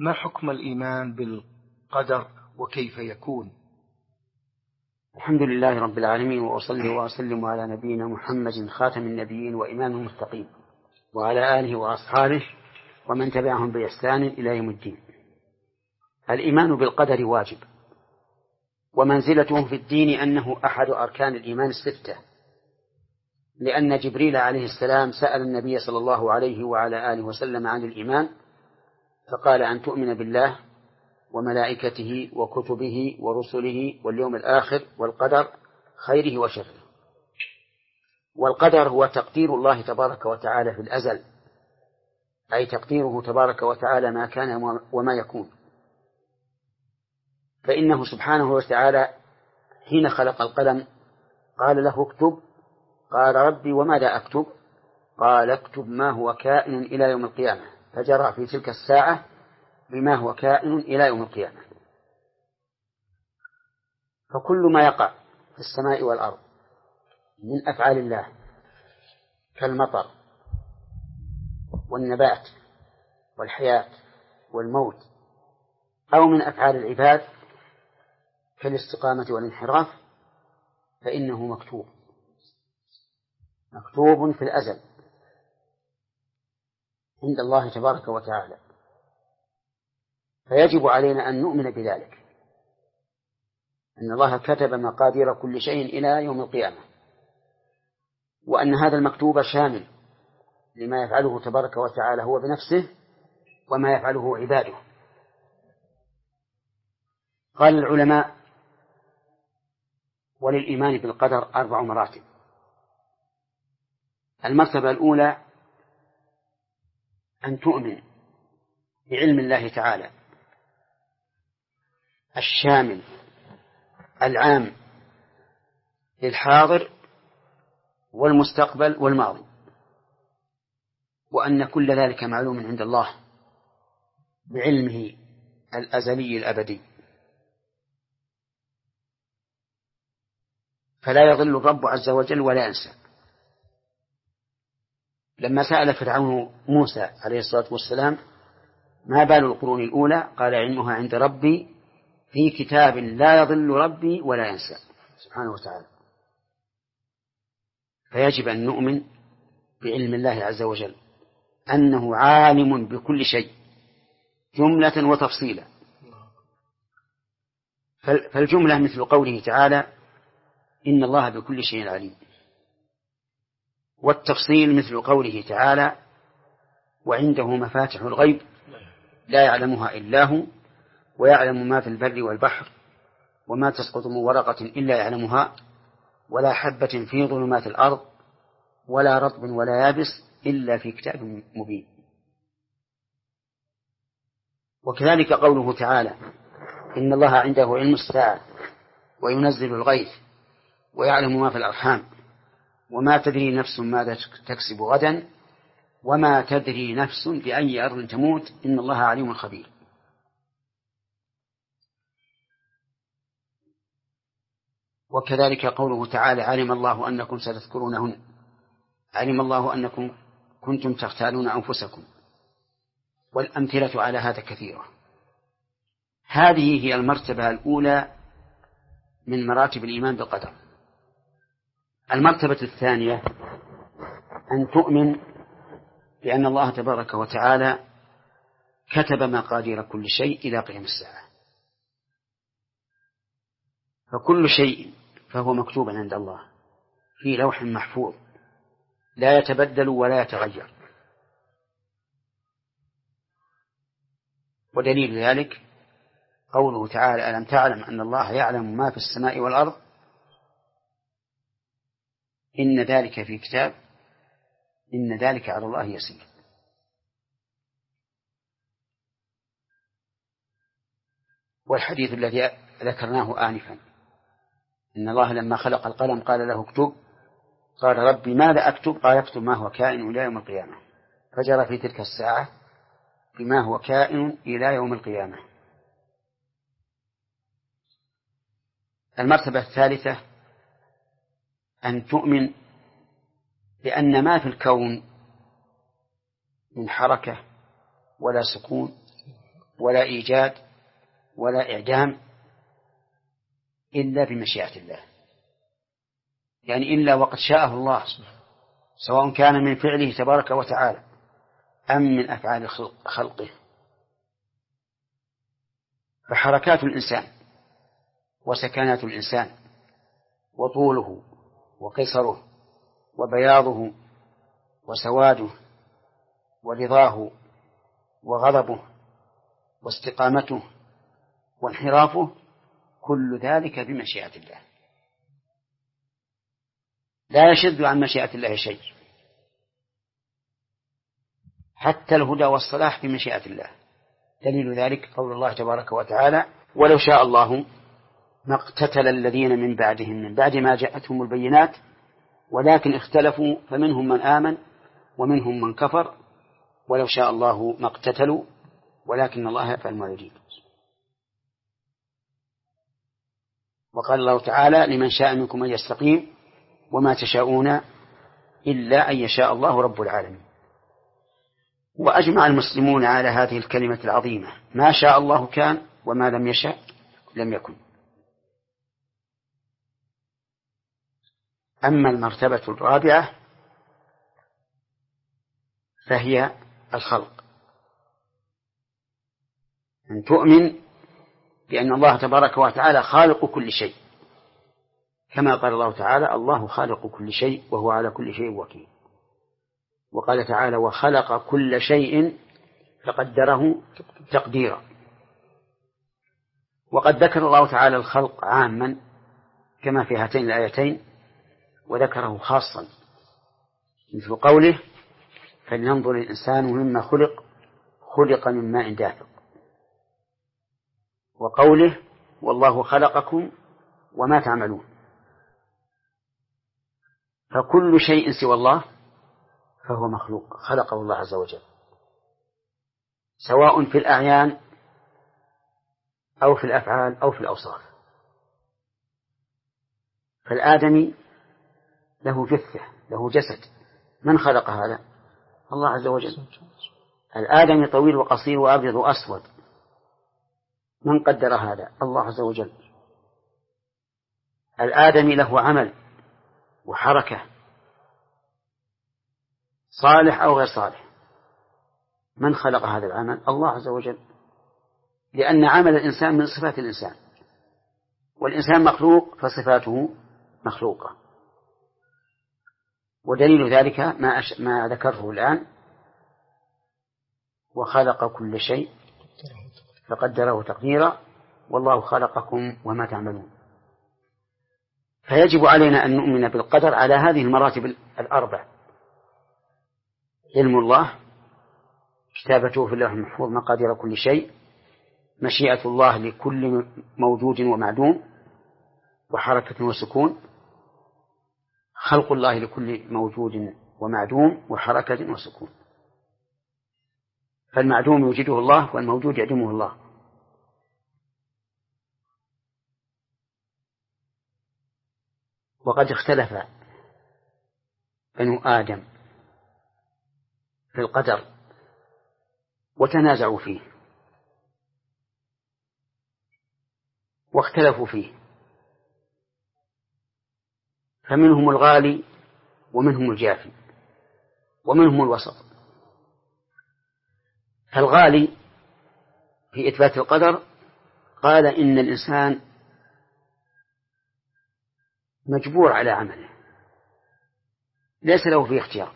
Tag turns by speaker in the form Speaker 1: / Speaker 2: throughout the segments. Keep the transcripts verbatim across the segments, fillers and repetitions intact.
Speaker 1: ما حكم الإيمان بالقدر وكيف يكون؟
Speaker 2: الحمد لله رب العالمين، وأصلي وأسلم على نبينا محمد خاتم النبيين وإمام المتقين، وعلى آله وأصحابه ومن تبعهم بإحسان إلى يوم الدين. الإيمان بالقدر واجب، ومنزلته في الدين أنه أحد أركان الإيمان الستة، لأن جبريل عليه السلام سأل النبي صلى الله عليه وعلى آله وسلم عن الإيمان، فقال أن تؤمن بالله وملائكته وكتبه ورسله واليوم الآخر والقدر خيره وشره. والقدر هو تقدير الله تبارك وتعالى في الأزل، أي تقديره تبارك وتعالى ما كان وما يكون. فإنه سبحانه وتعالى حين خلق القلم قال له اكتب، قال ربي وماذا أكتب؟ قال اكتب ما هو كائن إلى يوم القيامة، فجرى في تلك الساعة بما هو كائن إلى يوم القيامة. فكل ما يقع في السماء والأرض من أفعال الله كالمطر والنبات والحياة والموت، أو من أفعال العباد كالاستقامة والانحراف، فإنه مكتوب مكتوب في الأزل عند الله تبارك وتعالى. فيجب علينا أن نؤمن بذلك، أن الله كتب مقادير كل شيء إلى يوم القيامة، وأن هذا المكتوب شامل لما يفعله تبارك وتعالى هو بنفسه وما يفعله عباده. قال العلماء: وللإيمان بالقدر أربع مراتب. المرتبة الأولى أن تؤمن بعلم الله تعالى الشامل العام للحاضر والمستقبل والماضي، وأن كل ذلك معلوم عند الله بعلمه الأزلي الأبدي، فلا يضل الرب عز وجل ولا ينسى. لما سأل فرعون موسى عليه الصلاة والسلام ما بال القرون الأولى، قال علمها عند ربي في كتاب لا يضل ربي ولا ينسى سبحانه وتعالى. فيجب أن نؤمن بعلم الله عز وجل أنه عالم بكل شيء جملة وتفصيلا. فالجملة مثل قوله تعالى إن الله بكل شيء عليم، والتفصيل مثل قوله تعالى وعنده مفاتح الغيب لا يعلمها إلا هو ويعلم ما في البر والبحر وما تسقط من ورقة إلا يعلمها ولا حبة في ظلمات الأرض ولا رطب ولا يابس إلا في كتاب مبين. وكذلك قوله تعالى إن الله عنده علم الساعة وينزل الغيث ويعلم ما في الأرحام وما تدري نفس ماذا تكسب غدا وما تدري نفس بأي أرض تموت إن الله عليم خبير. وكذلك قوله تعالى علم الله أنكم ستذكرونهن، علم الله أنكم كنتم تختالون أنفسكم، والأمثلة على هذا كثيرة. هذه هي المرتبة الأولى من مراتب الإيمان بالقدر. المرتبة الثانية أن تؤمن بأن الله تبارك وتعالى كتب مقادير كل شيء إلى قيام الساعة، فكل شيء فهو مكتوب عند الله في لوح محفوظ لا يتبدل ولا يتغير. ودليل ذلك قوله تعالى ألم تعلم أن الله يعلم ما في السماء والأرض إن ذلك في كتاب إن ذلك على الله يسير. والحديث الذي ذكرناه آنفا إن الله لما خلق القلم قال له اكتب، قال ربي ماذا أكتب؟ قال اكتب ما هو كائن إلى يوم القيامة، فجرى في تلك الساعة بما هو كائن إلى يوم القيامة. المرتبة الثالثة أن تؤمن بأن ما في الكون من حركة ولا سكون ولا إيجاد ولا إعدام إلا بمشيئة الله، يعني إلا وقد شاءه الله، سواء كان من فعله تبارك وتعالى أم من أفعال خلقه. فحركات الإنسان وسكنات الإنسان وطوله وقصره وبياضه وسواده ورضاه وغضبه واستقامته وانحرافه، كل ذلك بمشيئة الله، لا يشذ عن مشيئة الله شيء، حتى الهدى والصلاح بمشيئة الله. دليل ذلك قول الله تبارك وتعالى: ولو شاء الله ما اقتتل الذين من بعدهم من بعد ما جاءتهم البينات ولكن اختلفوا فمنهم من آمن ومنهم من كفر ولو شاء الله ما اقتتلوا ولكن الله يفعل ما يريد. وقال الله تعالى: لمن شاء منكم أن يستقيم وما تشاءون إلا أن يشاء الله رب العالمين. وأجمع المسلمون على هذه الكلمة العظيمة: ما شاء الله كان وما لم يشاء لم يكن. أما المرتبة الرابعة فهي الخلق، أن تؤمن بأن الله تبارك وتعالى خالق كل شيء، كما قال الله تعالى: الله خالق كل شيء وهو على كل شيء وكيل. وقال تعالى: وخلق كل شيء فقدره تقديرا. وقد ذكر الله تعالى الخلق عاما كما في هاتين الآيتين، وذكره خاصا مثل قوله: فلينظر الإنسان مما خلق خلق من ماء دافق، وقوله: والله خلقكم وما تعملون. فكل شيء سوى الله فهو مخلوق خلقه الله عز وجل، سواء في الأعيان أو في الأفعال أو في الأوصاف. فالآدمي له جثة، له جسد، من خلق هذا؟ الله عز وجل. الآدمي طويل وقصير وأبيض وأسود، من قدر هذا؟ الله عز وجل. الآدمي له عمل وحركة، صالح أو غير صالح، من خلق هذا العمل؟ الله عز وجل، لأن عمل الإنسان من صفات الإنسان، والإنسان مخلوق فصفاته مخلوقة. ودليل ذلك ما, أش... ما ذكره الآن: وخلق كل شيء فقدره تقديرا والله خلقكم وما تعملون. فيجب علينا أن نؤمن بالقدر على هذه المراتب الأربع: علم الله، كتابته في اللوح المحفوظ مقادير كل شيء، مشيئة الله لكل موجود ومعدوم وحركة وسكون، خلق الله لكل موجود ومعدوم وحركة وسكون. فالمعدوم يوجده الله والموجود يعدمه الله. وقد اختلف بنو آدم في القدر وتنازعوا فيه واختلفوا فيه، فمنهم الغالي ومنهم الجافي ومنهم الوسط. فالغالي في إثبات القدر قال إن الإنسان مجبور على عمله، ليس له فيه اختيار،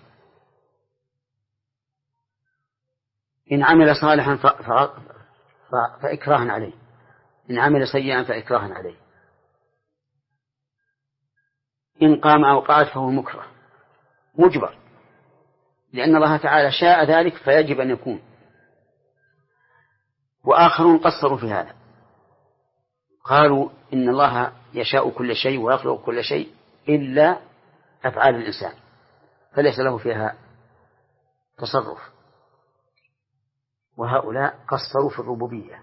Speaker 2: إن عمل صالحا ف... ف... ف... فإكراها عليه، إن عمل سيئا فإكراها عليه، إن قام أو قعد فهو مكره مجبر، لأن الله تعالى شاء ذلك فيجب أن يكون. وآخرون قصروا في هذا، قالوا إن الله يشاء كل شيء ويخلق كل شيء إلا أفعال الإنسان، فليس له فيها تصرف. وهؤلاء قصروا في الربوبية.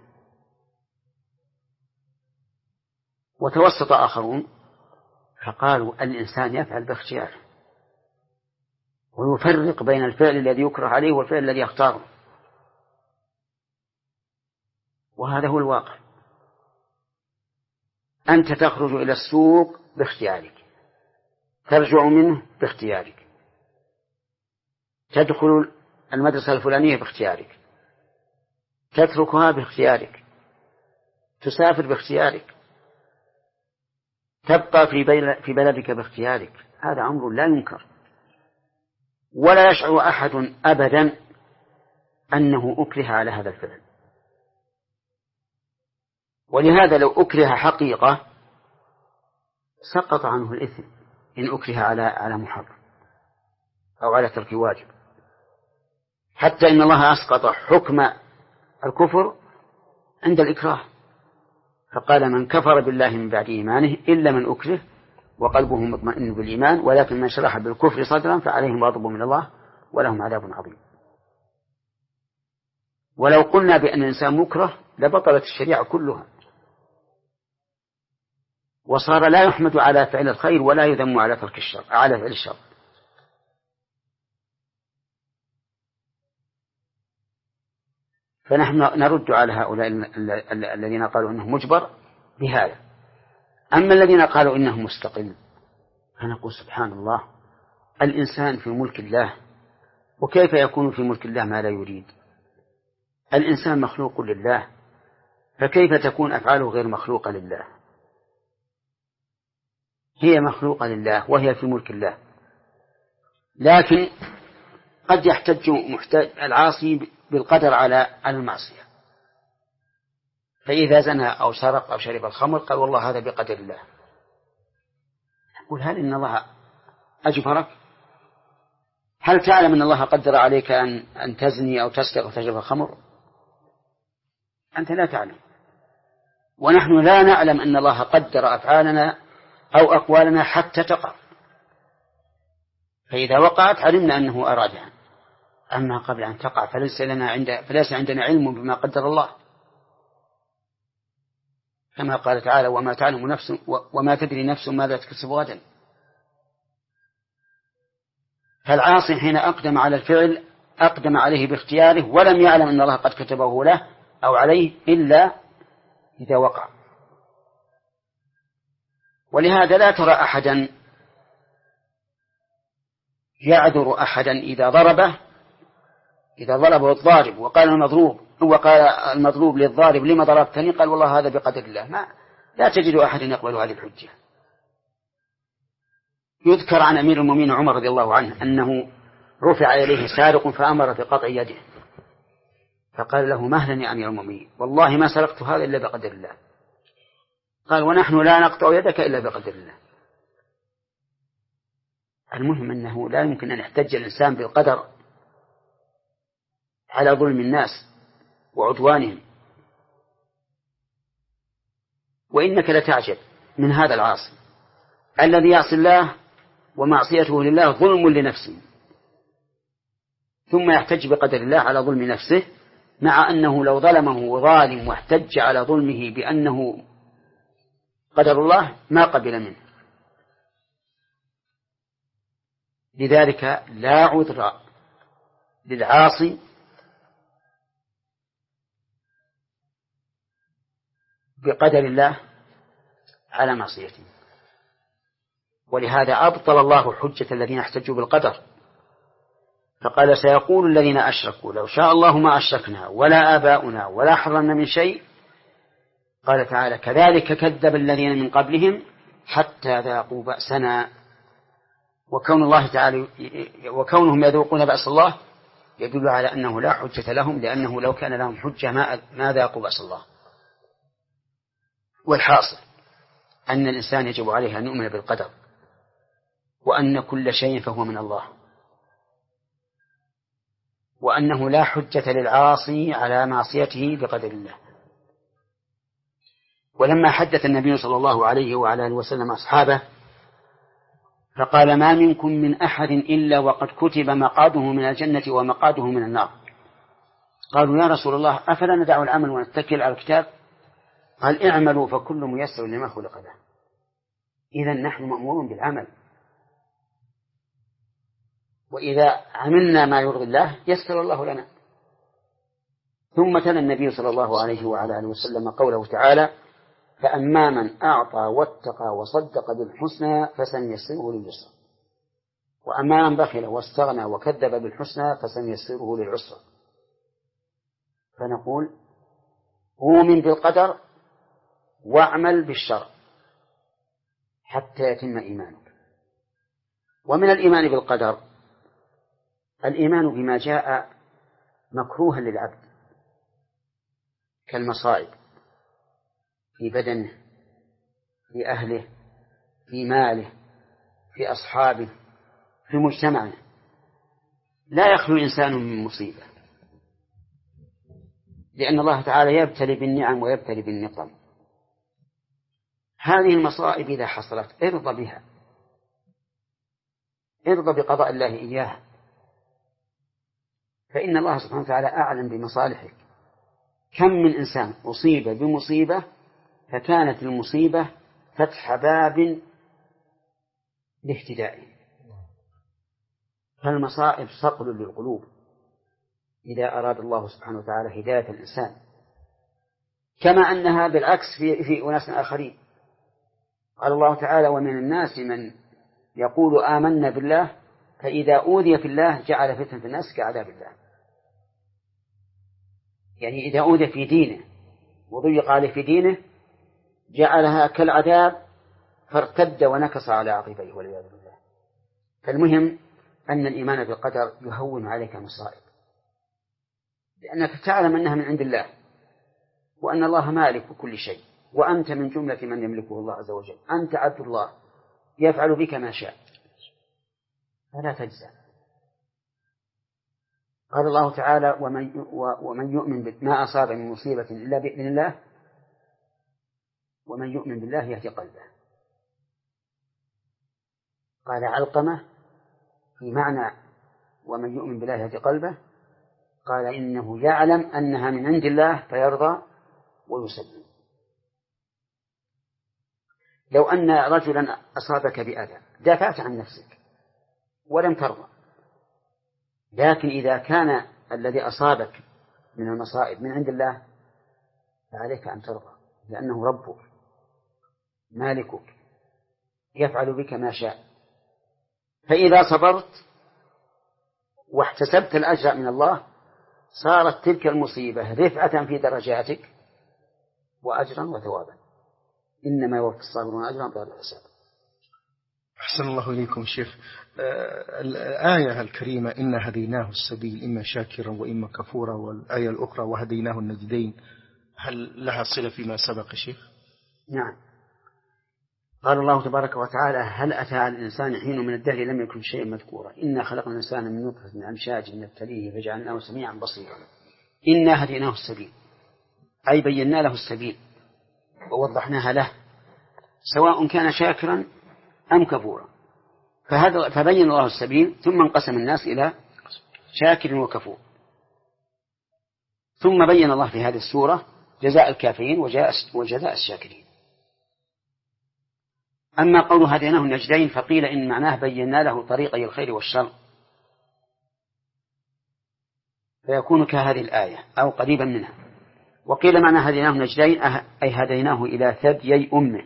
Speaker 2: وتوسط آخرون فقالوا الإنسان يفعل باختياره، ويفرق بين الفعل الذي يكره عليه والفعل الذي يختاره. وهذا هو الواقع. أنت تخرج إلى السوق باختيارك، ترجع منه باختيارك، تدخل المدرسة الفلانية باختيارك، تتركها باختيارك، تسافر باختيارك، تبقى في بلدك باختيارك. هذا أمر لا ينكر، ولا يشعر أحد أبدا أنه أكره على هذا الفعل. ولهذا لو أكره حقيقة سقط عنه الإثم إن أكره على على محرم أو على ترك واجب، حتى إن الله أسقط حكم الكفر عند الإكراه، فقال من كفر بالله من بعد إيمانه إلا من أكره وقلبه مطمئن بالإيمان ولكن من شرح بالكفر صدرا فعليهم غضب من الله ولهم عذاب عظيم. ولو قلنا بأن الإنسان مكره لبطلت الشريعة كلها، وصار لا يحمد على فعل الخير ولا يذم على ترك الشر على فعل الشر. فنحن نرد على هؤلاء الذين قالوا إنه مجبر بهذا. أما الذين قالوا إنه مستقل فنقول سبحان الله، الإنسان في ملك الله، وكيف يكون في ملك الله ما لا يريد؟ الإنسان مخلوق لله، فكيف تكون أفعاله غير مخلوقة لله؟ هي مخلوقة لله وهي في ملك الله، لكن قد يحتج العاصي بالقدر على المعصية، فإذا زنى أو سرق أو شرب الخمر قال والله هذا بقدر الله. نقول هل إن الله أجبرك؟ هل تعلم أن الله قدر عليك أن أن تزني أو تسرق أو تشرب الخمر؟ أنت لا تعلم، ونحن لا نعلم أن الله قدر أفعالنا أو أقوالنا حتى تقع، فإذا وقعت علمنا أنه أرادها، أما قبل أن تقع فليس لنا عند فليس عندنا علم بما قدر الله، كما قال تعالى وما تعلم نفس وما تدري نفس ماذا تكسب غدا. فالعاصي حين أقدم على الفعل أقدم عليه باختياره ولم يعلم أن الله قد كتبه له أو عليه إلا إذا وقع. ولهذا لا ترى أحدا يعذر أحدا إذا ضربه إذا ضربه الضارب وقال المضروب وقال المضروب للضارب لما ضربتني؟ قال والله هذا بقدر الله. ما لا تجد أحد يقبل هذه الحجة. يذكر عن أمير المؤمنين عمر رضي الله عنه أنه رفع إليه سارق فأمر بقطع يده، فقال له مهلا يا أمير المؤمنين والله ما سرقت هذا إلا بقدر الله. قال ونحن لا نقطع يدك إلا بقدر الله. المهم أنه لا يمكن أن يحتج الإنسان بالقدر على ظلم الناس وعدوانهم. وإنك لتعجب من هذا العاصي الذي يعصي الله ومعصيته لله ظلم لنفسه، ثم يحتج بقدر الله على ظلم نفسه، مع أنه لو ظلمه ظالم واحتج على ظلمه بأنه قدر الله ما قبل منه. لذلك لا عذر للعاصي بقدر الله على معصيته. ولهذا أبطل الله حجة الذين احتجوا بالقدر، فقال سيقول الذين أشركوا لو شاء الله ما أشركنا ولا آباؤنا ولا حرمنا من شيء. قال تعالى كذلك كذب الذين من قبلهم حتى ذاقوا بأسنا. وكون الله تعالى وكونهم يذوقون بأس الله يدل على أنه لا حجة لهم، لأنه لو كان لهم حجة ما ما ذاقوا بأس الله. والحاصل أن الإنسان يجب عليه أن يؤمن بالقدر، وأن كل شيء فهو من الله، وأنه لا حجة للعاصي على معصيته بقدر الله. ولما حدث النبي صلى الله عليه وعلى آله وسلم أصحابه فقال ما منكم من أحد إلا وقد كتب مقعده من الجنة ومقعده من النار. قالوا يا رسول الله أفلا ندع العمل ونتكل على الكتاب؟ قال اعملوا فكل ميسر لما خلق له. إذن نحن مأمورون بالعمل، وإذا عملنا ما يرضي الله يسر الله لنا. ثم تلا النبي صلى الله عليه وعلى آله وسلم قوله تعالى: فأما من أعطى واتقى وصدق بالحسنى فسنيسره لليسرى، وأما من بخل واستغنى وكذب بالحسنى فسنيسره للعسرى. فنقول: أؤمن بالقدر واعمل بالشرع حتى يتم إيمانك. ومن الإيمان بالقدر الإيمان بما جاء مكروها للعبد كالمصائب في بدنه، في أهله، في ماله، في أصحابه، في مجتمعه. لا يخلو الإنسان من مصيبة، لأن الله تعالى يبتلي بالنعم ويبتلي بالنقم. هذه المصائب إذا حصلت ارضى بها، ارضى بقضاء الله إياها، فإن الله سبحانه وتعالى أعلم بمصالحك. كم من إنسان أصيب بمصيبة فكانت المصيبة فتح باب لاهتدائه. فالمصائب صقل للقلوب إذا أراد الله سبحانه وتعالى هداية الإنسان، كما أنها بالعكس في, في أناس آخرين. قال الله تعالى: ومن الناس من يقول آمنا بالله فإذا أوذي في الله جعل فتنة الناس كعذاب الله. يعني إذا أوذي في دينه وضيق عليه في دينه جعلها كالعذاب فارتد ونكص على عقبيه والعياذ بالله. فالمهم أن الإيمان بالقدر يهون عليك المصائب، لأنك تعلم أنها من عند الله، وأن الله مالك كل شيء، وأنت من جملة من يملكه الله عز وجل. أنت عبد الله يفعل بك ما شاء، فلا تجزع. قال الله تعالى: ومن, ومن يؤمن بما أصاب من مصيبة إلا بإذن الله ومن يؤمن بالله يهدي قلبه. قال علقمة في معنى ومن يؤمن بالله يهدي قلبه، قال إنه يعلم أنها من عند الله فيرضى ويسلم. لو أن رجلا أصابك بأذى دافعت عن نفسك ولم ترضى، لكن إذا كان الذي أصابك من المصائب من عند الله فعليك أن ترضى، لأنه ربك مالكك يفعل بك ما شاء. فإذا صبرت واحتسبت الأجر من الله صارت تلك المصيبة رفعة في درجاتك وأجرا وثوابا. إنما يوفى الصابرون أجرا بغير حساب.
Speaker 1: أحسن الله إليكم شيخ. آه الآية الكريمة إن هديناه السبيل إما شاكرا وإما كفورا، والآية الأخرى وهديناه النجدين، هل لها صلة فيما سبق شيخ؟
Speaker 2: نعم. قال الله تبارك وتعالى: هل أتى على الإنسان حين من الدهر لم يكن شيئا مذكورا إنا خلقنا الإنسان من نطفة من أمشاج نبتليه فجعلناه سميعا بصيرا. إنا هديناه السبيل أي بينا له السبيل ووضحناها له، سواء كان شاكرا أم كفورا. فهذا فبين الله السبيل ثم انقسم الناس إلى شاكر وكفور. ثم بين الله في هذه السورة جزاء الكافرين وجزاء الشاكرين. أما قول هديناه النجدين فقيل إن معناه بينا له طريقي الخير والشر، فيكون كهذه الآية أو قريبا منها. وقيل معنى هديناه النجدين أي هديناه إلى ثديي أمه،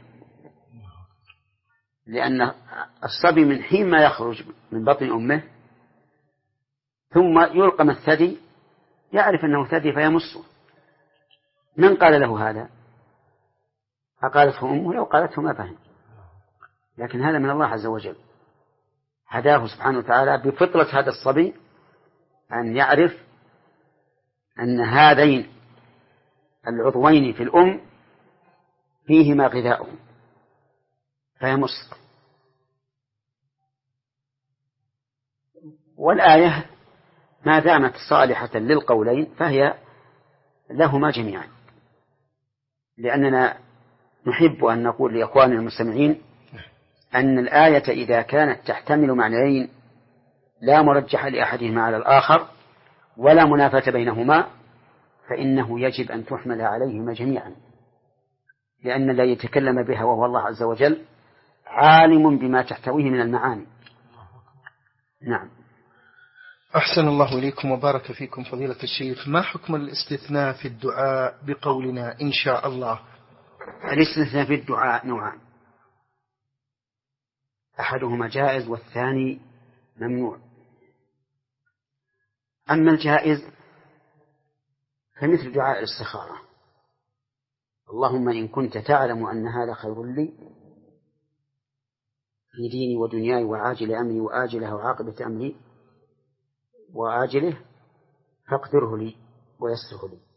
Speaker 2: لأن الصبي من حين ما يخرج من بطن أمه ثم يلقم الثدي يعرف أنه ثدي فيمصه. من قال له هذا؟ أقالته أمه؟ لو قالته ما فهم، لكن هذا من الله عز وجل، هداه سبحانه وتعالى بفطرة هذا الصبي أن يعرف أن هذين العضوين في الأم فيهما غذاؤه فيمص. والآية ما دامت صالحة للقولين فهي لهما جميعا، لأننا نحب أن نقول لإخواننا المستمعين أن الآية إذا كانت تحتمل معنيين لا مرجح لأحدهما على الآخر ولا منافاة بينهما فإنه يجب أن تحمل عليهما جميعا، لأن الذي يتكلم بها وهو الله عز وجل عالم بما تحتويه من المعاني. نعم.
Speaker 1: أحسن الله إليكم وبارك فيكم فضيلة الشيخ. ما حكم الاستثناء في الدعاء بقولنا إن شاء الله؟
Speaker 2: الاستثناء في الدعاء نوعان، أحدهما جائز والثاني ممنوع. أما الجائز فمثل دعاء الاستخارة: اللهم إن كنت تعلم أن هذا خير لي في ديني ودنياي وعاجل أمري وآجله وعاقبة أمري وآجله فاقدره لي ويسره لي.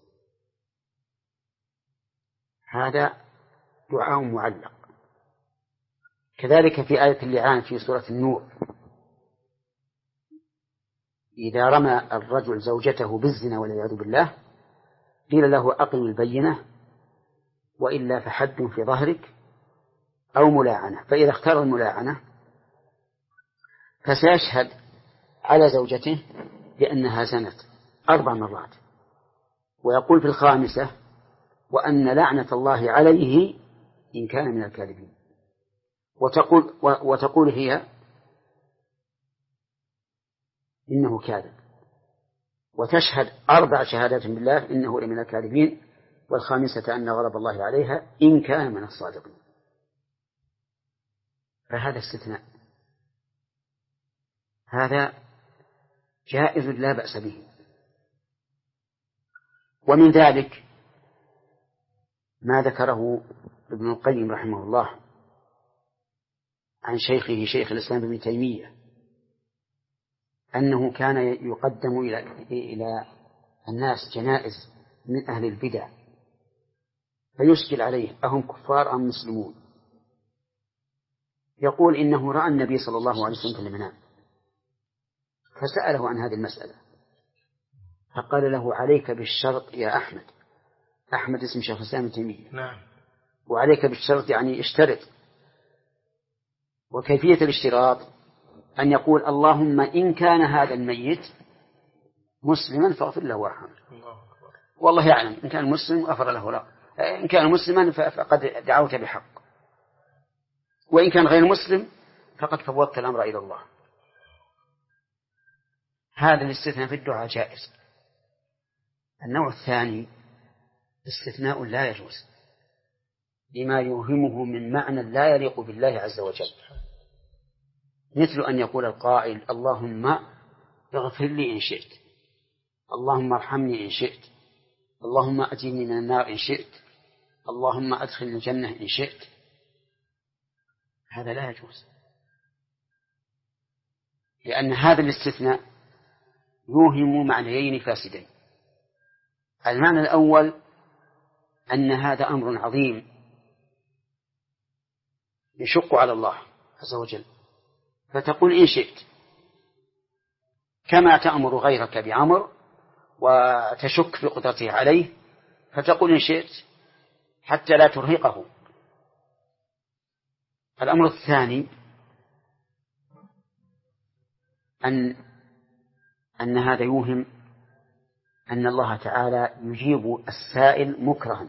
Speaker 2: هذا دعاء معلق. كذلك في آية اللعان في سورة النور: إذا رمى الرجل زوجته بالزنا والعياذ بالله قيل له أقم البينة وإلا فحد في ظهرك أو ملاعنة، فإذا اختار الملاعنة فسيشهد على زوجته بأنها زنت أربع مرات، ويقول في الخامسة وأن لعنة الله عليه إن كان من الكاذبين، وتقول, وتقول هي إنه كاذب، وتشهد أربع شهادات بالله إنه لمن الكاذبين، والخامسة أن غضب الله عليها إن كان من الصادقين. فهذا استثناء، هذا جائز لا بأس به. ومن ذلك ما ذكره ابن القيم رحمه الله عن شيخه شيخ الإسلام ابن تيمية أنه كان يقدم إلى إلى الناس جنائز من أهل البدع فيشكل عليه أهم كفار أم مسلمون، يقول إنه رأى النبي صلى الله عليه وسلم في المنام فسأله عن هذه المسألة فقال له عليك بالشرط يا أحمد. أحمد اسم شيخ الإسلام ابن تيمية.
Speaker 1: نعم.
Speaker 2: وعليك بالشرط يعني اشترط، وكيفية الاشتراط أن يقول اللهم إن كان هذا الميت مسلما فاغفر له وارحمه. والله يعلم إن كان مسلم غفر له له، إن كان مسلما فقد دعوت بحق، وإن كان غير مسلم فقد فوضت الأمر إلى الله. هذا الاستثناء في الدعاء جائز. النوع الثاني استثناء لا يجوز لما يوهمه من معنى لا يليق بالله عز وجل، مثل أن يقول القائل اللهم اغفر لي إن شئت، اللهم ارحمني إن شئت، اللهم أجرني من النار إن شئت، اللهم أدخلني الجنة إن شئت. هذا لا يجوز، لأن هذا الاستثناء يوهم معنيين فاسدين. المعنى الأول أن هذا أمر عظيم يشق على الله عز وجل، فتقول إن شئت كما تأمر غيرك بأمر وتشك في قدرته عليه، فتقول إن شئت حتى لا ترهقه. الأمر الثاني أن أن هذا يوهم أن الله تعالى يجيب السائل مكرها،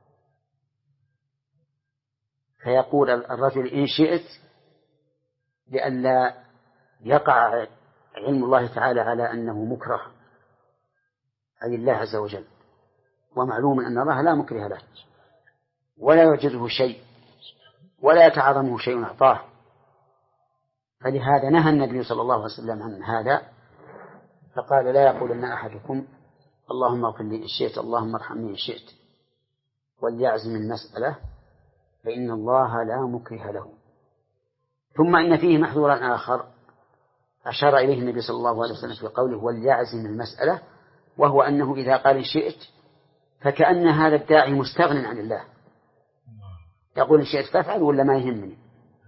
Speaker 2: فيقول الرجل إن شئت لئلا يقع علم الله تعالى على أنه مكره أي الله عز وجل، ومعلوم أن الله لا مكره له ولا يعجزه شيء ولا يتعظمه شيء أعطاه. فلهذا نهى النبي صلى الله عليه وسلم عن هذا، فقال لا يقولن أحدكم اللهم اغفر لي إن شئت اللهم ارحمني إن شئت، وليعزم المسألة فإن الله لا مكره له. ثم إن فيه محذورا آخر أشار إليه النبي صلى الله عليه وسلم في قوله وليعزم المسألة، وهو أنه إذا قال إن شئت فكأن هذا الداعي مستغن عن الله، يقول إن شئت فافعل ولا ما يهمني،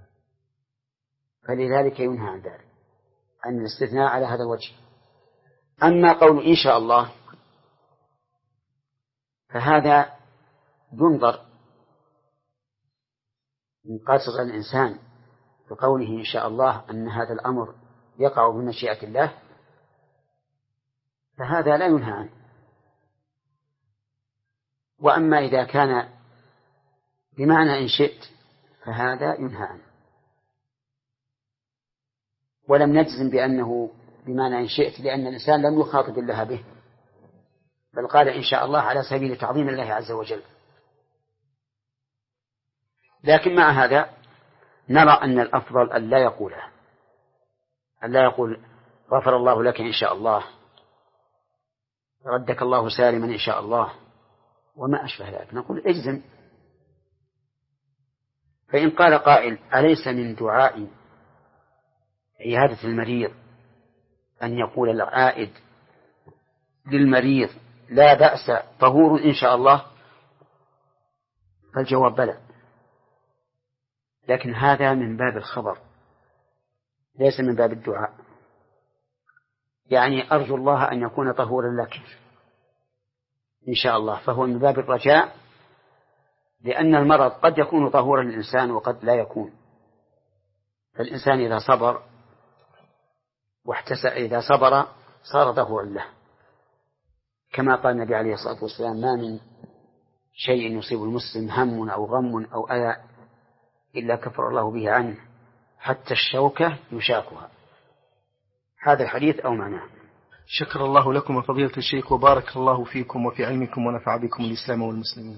Speaker 2: فلذلك ينهى عن ذلك، عن الاستثناء على هذا الوجه. أما قول إن شاء الله فهذا ينظر من قصر الإنسان بقوله إن شاء الله أن هذا الأمر يقع بمشيئة الله، فهذا لا ينهى عنه. وأما إذا كان بمعنى إن شئت فهذا ينهى عنه. ولم نجزم بأنه بمعنى إن شئت، لأن الإنسان لم يخاطب الله به، بل قال إن شاء الله على سبيل تعظيم الله عز وجل. لكن مع هذا نرى أن الأفضل أن لا يقولها، أن لا يقول غفر الله لك إن شاء الله، ردك الله سالما إن شاء الله، وما أشبه ذلك، نقول اجزم. فإن قال قائل أليس من دعاء عيادة المريض أن يقول العائد للمريض لا بأس طهور إن شاء الله؟ فالجواب بلى، لكن هذا من باب الخبر ليس من باب الدعاء. يعني أرجو الله أن يكون طهورا لك إن شاء الله، فهو من باب الرجاء، لأن المرض قد يكون طهورا للإنسان وقد لا يكون. فالإنسان إذا صبر واحتسب إذا صبر صار طهورا له، كما قال النبي عليه الصلاة والسلام ما من شيء يصيب المسلم هم أو غم أو أذى إلا كفر الله به عنه حتى الشوكة يشاكها. هذا الحديث أو معناه.
Speaker 1: شكر الله لكم فضيلة الشيخ، وبارك الله فيكم وفي علمكم ونفع بكم الإسلام والمسلمين.